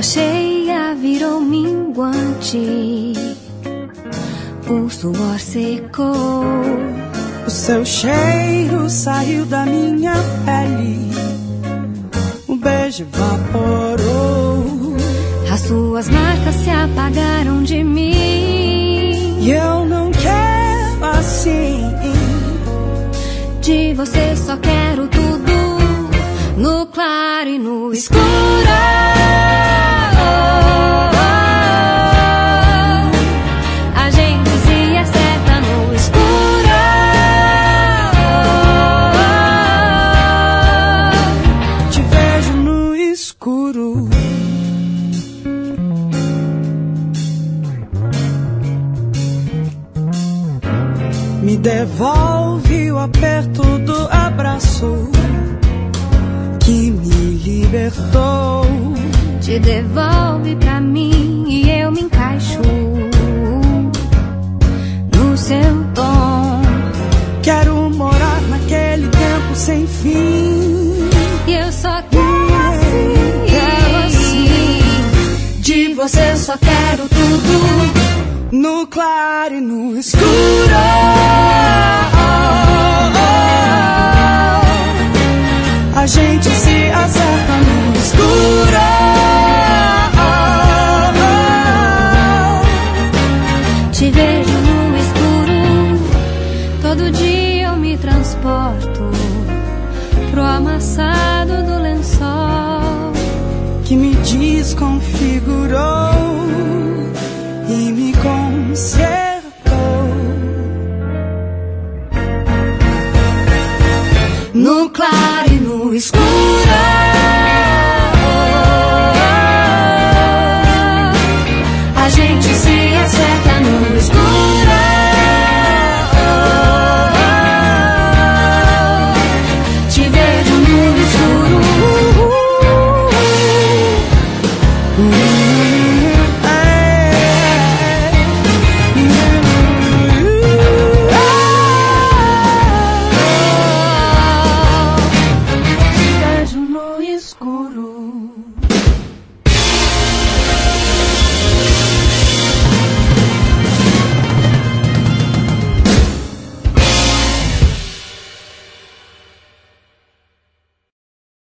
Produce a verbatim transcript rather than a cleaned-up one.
cheia virou minguante, o suor secou, o seu cheiro saiu da minha pele, o beijo evaporou, as suas marcas se apagaram de mim. E eu não quero assim. De você só quero tudo, no claro e no escuro. A gente se acerta no escuro. Te vejo no escuro. Me devolve o aperto do abraço que me libertou. Te devolve pra mim e eu me encaixo no seu tom. Quero morar naquele tempo sem fim. E eu só quero assim, quero assim. De você só quero tudo, no claro e no escuro. A gente se acerta no escuro. Te vejo no escuro. Todo dia eu me transporto pro amassado do lençol que me desconfigurou e me consertou. No claro e no escuro. A gente se acerta no escuro. Te vejo no escuro. Escuro.